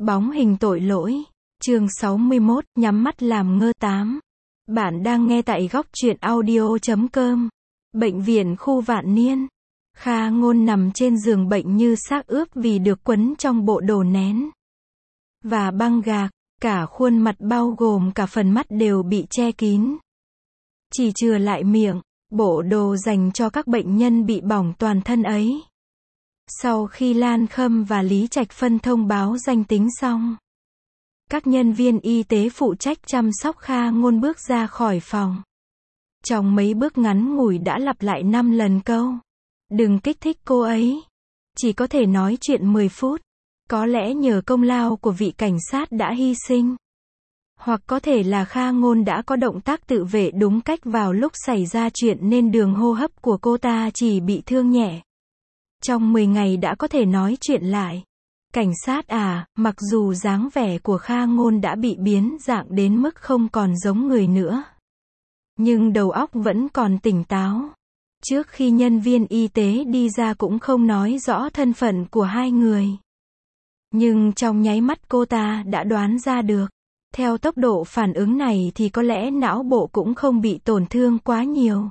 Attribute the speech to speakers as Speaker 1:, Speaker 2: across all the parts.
Speaker 1: Bóng hình tội lỗi. Chương 61, nhắm mắt làm ngơ 8. Bạn đang nghe tại góc truyện audio.com. Bệnh viện khu Vạn Niên. Kha Ngôn nằm trên giường bệnh như xác ướp vì được quấn trong bộ đồ nén và băng gạc, cả khuôn mặt bao gồm cả phần mắt đều bị che kín. Chỉ chừa lại miệng, bộ đồ dành cho các bệnh nhân bị bỏng toàn thân ấy. Sau khi Lan Khâm và Lý Trạch Phân thông báo danh tính xong, các nhân viên y tế phụ trách chăm sóc Kha Ngôn bước ra khỏi phòng. Trong mấy bước ngắn ngủi đã lặp lại 5 lần câu: "Đừng kích thích cô ấy." Chỉ có thể nói chuyện 10 phút. Có lẽ nhờ công lao của vị cảnh sát đã hy sinh. Hoặc có thể là Kha Ngôn đã có động tác tự vệ đúng cách vào lúc xảy ra chuyện nên đường hô hấp của cô ta chỉ bị thương nhẹ. Trong 10 ngày đã có thể nói chuyện lại. Cảnh sát à, mặc dù dáng vẻ của Kha Ngôn đã bị biến dạng đến mức không còn giống người nữa, nhưng đầu óc vẫn còn tỉnh táo. Trước khi nhân viên y tế đi ra cũng không nói rõ thân phận của hai người. Nhưng trong nháy mắt cô ta đã đoán ra được. Theo tốc độ phản ứng này thì có lẽ não bộ cũng không bị tổn thương quá nhiều.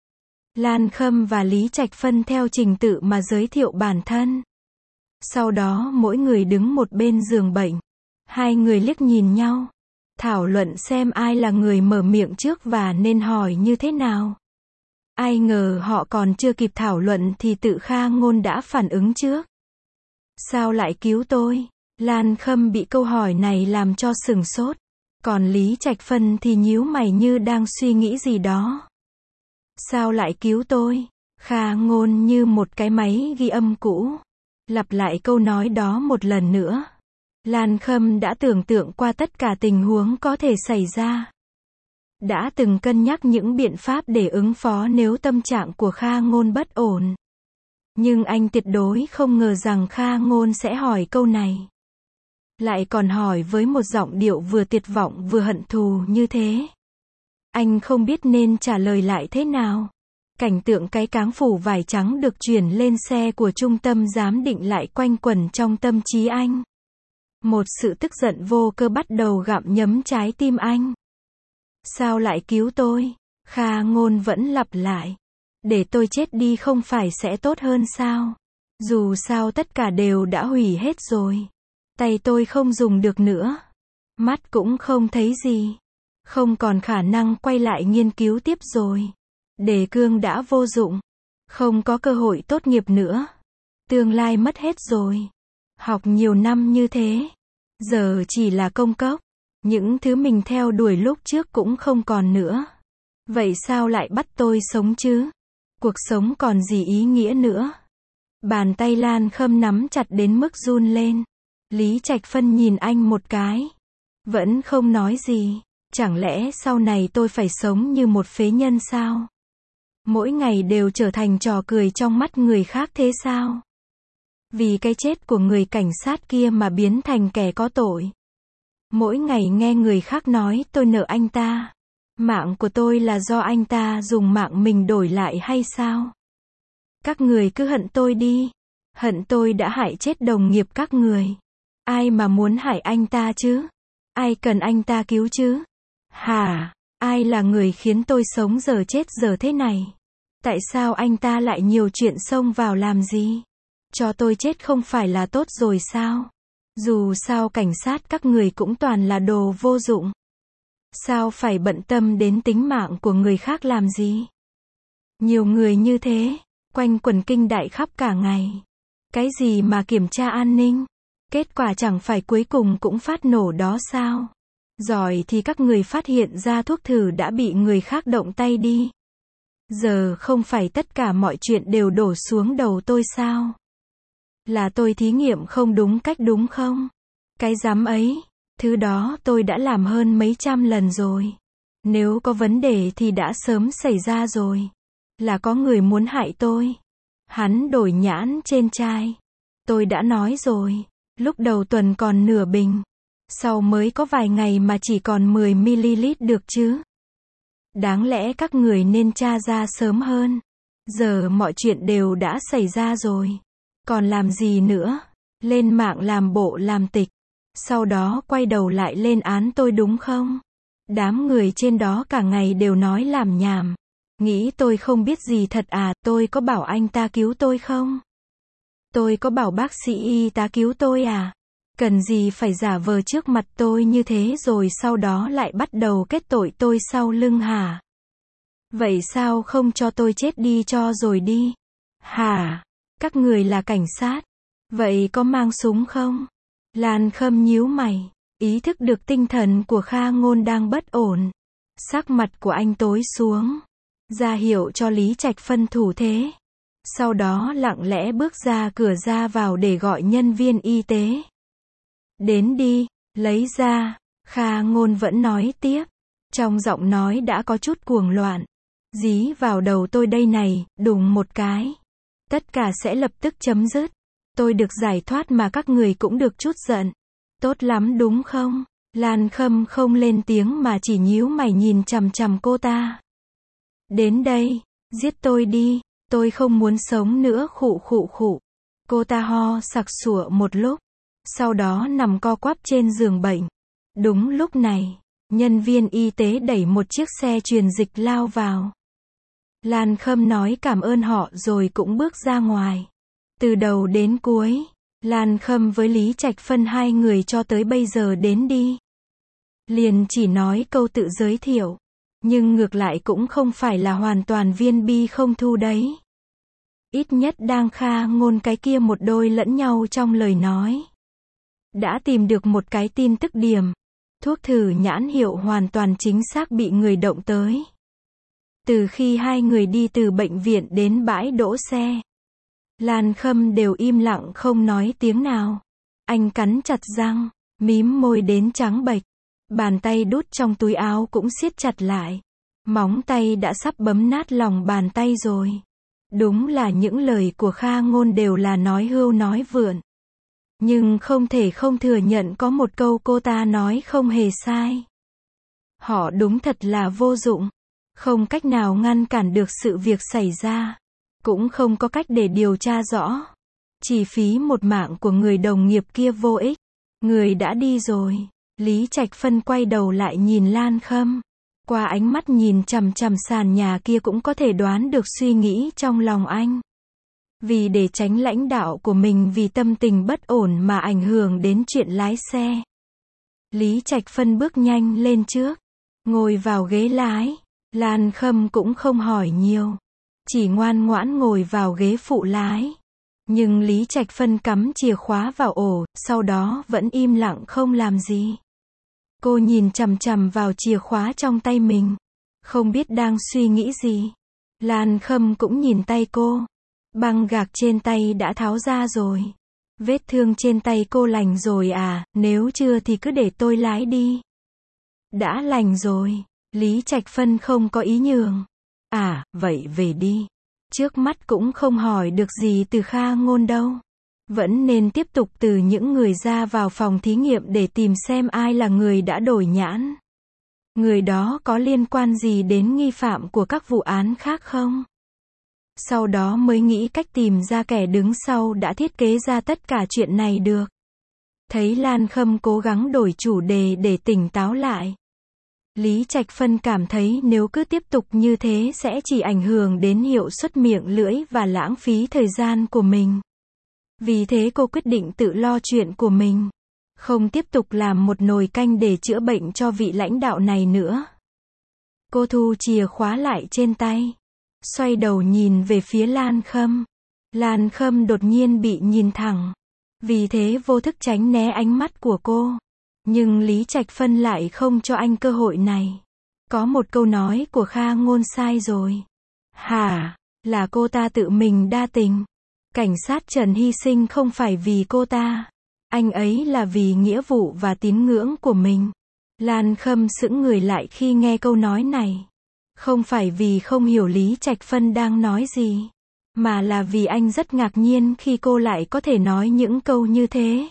Speaker 1: Lan Khâm và Lý Trạch Phân theo trình tự mà giới thiệu bản thân. Sau đó mỗi người đứng một bên giường bệnh. Hai người liếc nhìn nhau, thảo luận xem ai là người mở miệng trước và nên hỏi như thế nào. Ai ngờ họ còn chưa kịp thảo luận thì tự Kha Ngôn đã phản ứng trước. "Sao lại cứu tôi?" Lan Khâm bị câu hỏi này làm cho sửng sốt. Còn Lý Trạch Phân thì nhíu mày như đang suy nghĩ gì đó. "Sao lại cứu tôi?" Kha Ngôn như một cái máy ghi âm cũ, lặp lại câu nói đó một lần nữa. Lan Khâm đã tưởng tượng qua tất cả tình huống có thể xảy ra. Đã từng cân nhắc những biện pháp để ứng phó nếu tâm trạng của Kha Ngôn bất ổn. Nhưng anh tuyệt đối không ngờ rằng Kha Ngôn sẽ hỏi câu này. Lại còn hỏi với một giọng điệu vừa tuyệt vọng vừa hận thù như thế. Anh không biết nên trả lời lại thế nào. Cảnh tượng cái cáng phủ vải trắng được chuyển lên xe của trung tâm giám định lại quanh quẩn trong tâm trí anh. Một sự tức giận vô cơ bắt đầu gặm nhấm trái tim anh. "Sao lại cứu tôi?" Kha Ngôn vẫn lặp lại. "Để tôi chết đi không phải sẽ tốt hơn sao? Dù sao tất cả đều đã hủy hết rồi. Tay tôi không dùng được nữa. Mắt cũng không thấy gì. Không còn khả năng quay lại nghiên cứu tiếp rồi. Đề cương đã vô dụng. Không có cơ hội tốt nghiệp nữa. Tương lai mất hết rồi. Học nhiều năm như thế, giờ chỉ là công cốc. Những thứ mình theo đuổi lúc trước cũng không còn nữa. Vậy sao lại bắt tôi sống chứ? Cuộc sống còn gì ý nghĩa nữa?" Bàn tay Lan Khâm nắm chặt đến mức run lên. Lý Trạch Phân nhìn anh một cái, vẫn không nói gì. "Chẳng lẽ sau này tôi phải sống như một phế nhân sao? Mỗi ngày đều trở thành trò cười trong mắt người khác thế sao? Vì cái chết của người cảnh sát kia mà biến thành kẻ có tội. Mỗi ngày nghe người khác nói tôi nợ anh ta. Mạng của tôi là do anh ta dùng mạng mình đổi lại hay sao? Các người cứ hận tôi đi. Hận tôi đã hại chết đồng nghiệp các người. Ai mà muốn hại anh ta chứ? Ai cần anh ta cứu chứ? Hả? Ai là người khiến tôi sống giờ chết giờ thế này? Tại sao anh ta lại nhiều chuyện xông vào làm gì? Cho tôi chết không phải là tốt rồi sao? Dù sao cảnh sát các người cũng toàn là đồ vô dụng. Sao phải bận tâm đến tính mạng của người khác làm gì? Nhiều người như thế, quanh quẩn kinh đại khắp cả ngày. Cái gì mà kiểm tra an ninh? Kết quả chẳng phải cuối cùng cũng phát nổ đó sao? Giỏi thì các người phát hiện ra thuốc thử đã bị người khác động tay đi. Giờ không phải tất cả mọi chuyện đều đổ xuống đầu tôi sao? Là tôi thí nghiệm không đúng cách đúng không? Cái dám ấy, thứ đó tôi đã làm hơn mấy trăm lần rồi. Nếu có vấn đề thì đã sớm xảy ra rồi. Là có người muốn hại tôi. Hắn đổi nhãn trên chai. Tôi đã nói rồi, lúc đầu tuần còn nửa bình. Sau mới có vài ngày mà chỉ còn 10ml được chứ. Đáng lẽ các người nên tra ra sớm hơn. Giờ mọi chuyện đều đã xảy ra rồi. Còn làm gì nữa? Lên mạng làm bộ làm tịch. Sau đó quay đầu lại lên án tôi đúng không? Đám người trên đó cả ngày đều nói làm nhảm. Nghĩ tôi không biết gì thật à, tôi có bảo anh ta cứu tôi không? Tôi có bảo bác sĩ y tá cứu tôi à? Cần gì phải giả vờ trước mặt tôi như thế rồi sau đó lại bắt đầu kết tội tôi sau lưng hả? Vậy sao không cho tôi chết đi cho rồi đi? Hả? Các người là cảnh sát. Vậy có mang súng không? Lan Khâm nhíu mày, ý thức được tinh thần của Kha Ngôn đang bất ổn. Sắc mặt của anh tối xuống, ra hiệu cho Lý Trạch Phân thủ thế. Sau đó lặng lẽ bước ra cửa ra vào để gọi nhân viên y tế. Đến đi, lấy ra. Kha Ngôn vẫn nói tiếp. Trong giọng nói đã có chút cuồng loạn. Dí vào đầu tôi đây này, đùng một cái. Tất cả sẽ lập tức chấm dứt. Tôi được giải thoát mà các người cũng được chút giận. Tốt lắm đúng không? Lan Khâm không lên tiếng mà chỉ nhíu mày nhìn chằm chằm cô ta. Đến đây, giết tôi đi, tôi không muốn sống nữa khụ khụ khụ. Cô ta ho sặc sụa một lúc, sau đó nằm co quắp trên giường bệnh. Đúng lúc này, nhân viên y tế đẩy một chiếc xe truyền dịch lao vào. Lan Khâm nói cảm ơn họ rồi cũng bước ra ngoài. Từ đầu đến cuối, Lan Khâm với Lý Trạch Phân hai người cho tới bây giờ đến đi. Liền chỉ nói câu tự giới thiệu. Nhưng ngược lại cũng không phải là hoàn toàn viên bi không thu đấy. Ít nhất đang Kha Ngôn cái kia một đôi lẫn nhau trong lời nói. Đã tìm được một cái tin tức điểm. Thuốc thử nhãn hiệu hoàn toàn chính xác bị người động tới. Từ khi hai người đi từ bệnh viện đến bãi đỗ xe, Lan Khâm đều im lặng không nói tiếng nào. Anh cắn chặt răng, mím môi đến trắng bệch. Bàn tay đút trong túi áo cũng siết chặt lại. Móng tay đã sắp bấm nát lòng bàn tay rồi. Đúng là những lời của Kha Ngôn đều là nói hưu nói vượn. Nhưng không thể không thừa nhận có một câu cô ta nói không hề sai. Họ đúng thật là vô dụng. Không cách nào ngăn cản được sự việc xảy ra. Cũng không có cách để điều tra rõ. Chỉ phí một mạng của người đồng nghiệp kia vô ích. Người đã đi rồi. Lý Trạch Phân quay đầu lại nhìn Lan Khâm. Qua ánh mắt nhìn chằm chằm sàn nhà kia cũng có thể đoán được suy nghĩ trong lòng anh. Vì để tránh lãnh đạo của mình vì tâm tình bất ổn mà ảnh hưởng đến chuyện lái xe. Lý Trạch Phân bước nhanh lên trước. Ngồi vào ghế lái. Lan Khâm cũng không hỏi nhiều. Chỉ ngoan ngoãn ngồi vào ghế phụ lái. Nhưng Lý Trạch Phân cắm chìa khóa vào ổ, sau đó vẫn im lặng không làm gì. Cô nhìn chằm chằm vào chìa khóa trong tay mình. Không biết đang suy nghĩ gì. Lan Khâm cũng nhìn tay cô. Băng gạc trên tay đã tháo ra rồi. Vết thương trên tay cô lành rồi à, nếu chưa thì cứ để tôi lái đi. Đã lành rồi. Lý Trạch Phân không có ý nhường. À, vậy về đi. Trước mắt cũng không hỏi được gì từ Kha Ngôn đâu. Vẫn nên tiếp tục từ những người ra vào phòng thí nghiệm để tìm xem ai là người đã đổi nhãn. Người đó có liên quan gì đến nghi phạm của các vụ án khác không? Sau đó mới nghĩ cách tìm ra kẻ đứng sau đã thiết kế ra tất cả chuyện này được. Thấy Lan Khâm cố gắng đổi chủ đề để tỉnh táo lại. Lý Trạch Phân cảm thấy nếu cứ tiếp tục như thế sẽ chỉ ảnh hưởng đến hiệu suất miệng lưỡi và lãng phí thời gian của mình. Vì thế cô quyết định tự lo chuyện của mình. Không tiếp tục làm một nồi canh để chữa bệnh cho vị lãnh đạo này nữa. Cô thu chìa khóa lại trên tay. Xoay đầu nhìn về phía Lan Khâm. Lan Khâm đột nhiên bị nhìn thẳng. Vì thế vô thức tránh né ánh mắt của cô. Nhưng Lý Trạch Phân lại không cho anh cơ hội này. Có một câu nói của Kha Ngôn sai rồi. Hả? Là cô ta tự mình đa tình. Cảnh sát Trần hy sinh không phải vì cô ta. Anh ấy là vì nghĩa vụ và tín ngưỡng của mình. Lan Khâm sững người lại khi nghe câu nói này. Không phải vì không hiểu Lý Trạch Phân đang nói gì. Mà là vì anh rất ngạc nhiên khi cô lại có thể nói những câu như thế.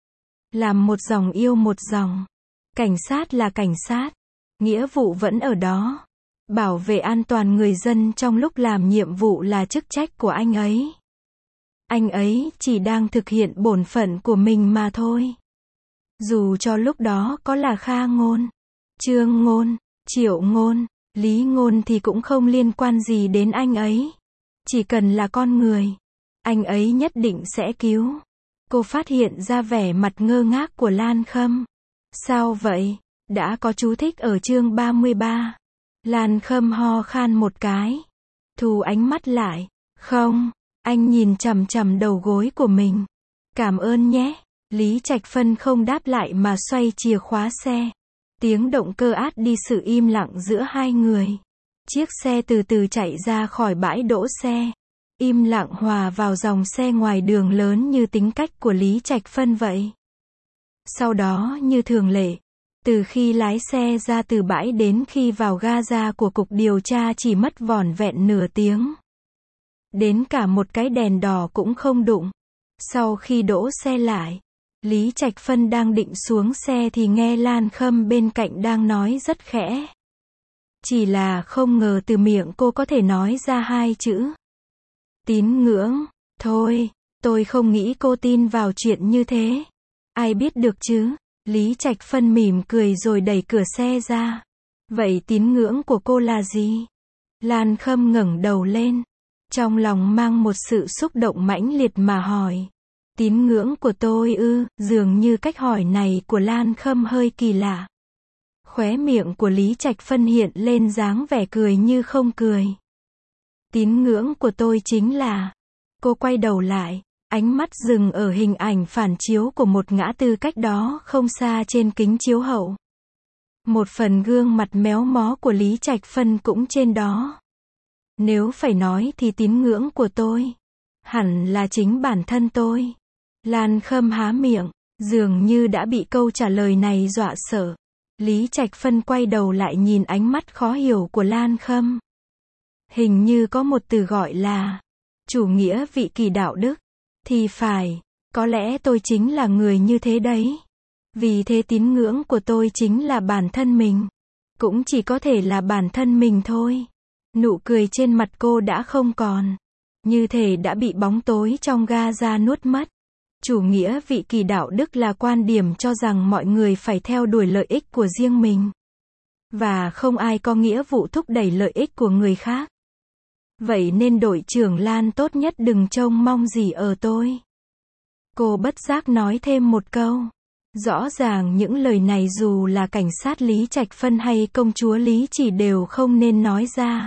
Speaker 1: Làm một dòng yêu một dòng. Cảnh sát là cảnh sát. Nghĩa vụ vẫn ở đó. Bảo vệ an toàn người dân trong lúc làm nhiệm vụ là chức trách của anh ấy. Anh ấy chỉ đang thực hiện bổn phận của mình mà thôi. Dù cho lúc đó có là Kha Ngôn, Trương Ngôn, Triệu Ngôn, Lý Ngôn thì cũng không liên quan gì đến anh ấy. Chỉ cần là con người, anh ấy nhất định sẽ cứu. Cô phát hiện ra vẻ mặt ngơ ngác của Lan Khâm. Sao vậy? Đã có chú thích ở chương 33. Lan Khâm ho khan một cái. Thu ánh mắt lại. Không, anh nhìn chằm chằm đầu gối của mình. Cảm ơn nhé. Lý Trạch Phân không đáp lại mà xoay chìa khóa xe. Tiếng động cơ át đi sự im lặng giữa hai người. Chiếc xe từ từ chạy ra khỏi bãi đỗ xe. Im lặng hòa vào dòng xe ngoài đường lớn như tính cách của Lý Trạch Phân vậy. Sau đó như thường lệ, từ khi lái xe ra từ bãi đến khi vào ga của cục điều tra chỉ mất vỏn vẹn nửa tiếng. Đến cả một cái đèn đỏ cũng không đụng. Sau khi đỗ xe lại, Lý Trạch Phân đang định xuống xe thì nghe Lan Khâm bên cạnh đang nói rất khẽ. Chỉ là không ngờ từ miệng cô có thể nói ra hai chữ. Tín ngưỡng. Thôi, tôi không nghĩ cô tin vào chuyện như thế. Ai biết được chứ? Lý Trạch Phân mỉm cười rồi đẩy cửa xe ra. Vậy tín ngưỡng của cô là gì? Lan Khâm ngẩng đầu lên. Trong lòng mang một sự xúc động mãnh liệt mà hỏi. Tín ngưỡng của tôi ư? Dường như cách hỏi này của Lan Khâm hơi kỳ lạ. Khóe miệng của Lý Trạch Phân hiện lên dáng vẻ cười như không cười. Tín ngưỡng của tôi chính là... Cô quay đầu lại, ánh mắt dừng ở hình ảnh phản chiếu của một ngã tư cách đó không xa trên kính chiếu hậu. Một phần gương mặt méo mó của Lý Trạch Phân cũng trên đó. Nếu phải nói thì tín ngưỡng của tôi, hẳn là chính bản thân tôi. Lan Khâm há miệng, dường như đã bị câu trả lời này dọa sợ. Lý Trạch Phân quay đầu lại nhìn ánh mắt khó hiểu của Lan Khâm. Hình như có một từ gọi là chủ nghĩa vị kỷ đạo đức. Thì phải, có lẽ tôi chính là người như thế đấy. Vì thế tín ngưỡng của tôi chính là bản thân mình. Cũng chỉ có thể là bản thân mình thôi. Nụ cười trên mặt cô đã không còn. Như thể đã bị bóng tối trong ga nuốt mất. Chủ nghĩa vị kỷ đạo đức là quan điểm cho rằng mọi người phải theo đuổi lợi ích của riêng mình. Và không ai có nghĩa vụ thúc đẩy lợi ích của người khác. Vậy nên đội trưởng Lan tốt nhất đừng trông mong gì ở tôi. Cô bất giác nói thêm một câu. Rõ ràng những lời này dù là cảnh sát Lý Trạch Phân hay công chúa Lý Chỉ đều không nên nói ra.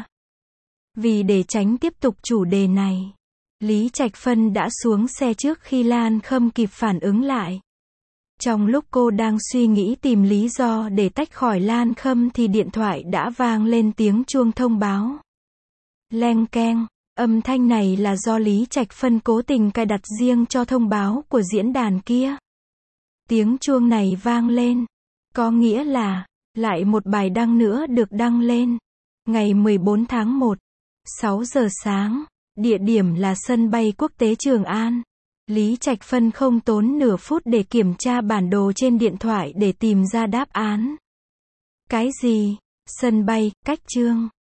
Speaker 1: Vì để tránh tiếp tục chủ đề này, Lý Trạch Phân đã xuống xe trước khi Lan Khâm kịp phản ứng lại. Trong lúc cô đang suy nghĩ tìm lý do để tách khỏi Lan Khâm thì điện thoại đã vang lên tiếng chuông thông báo. Leng keng, âm thanh này là do Lý Trạch Phân cố tình cài đặt riêng cho thông báo của diễn đàn kia. Tiếng chuông này vang lên, có nghĩa là, lại một bài đăng nữa được đăng lên. Ngày 14 tháng 1, 6 giờ sáng, địa điểm là sân bay quốc tế Trường An. Lý Trạch Phân không tốn nửa phút để kiểm tra bản đồ trên điện thoại để tìm ra đáp án. Cái gì? Sân bay, cách Chương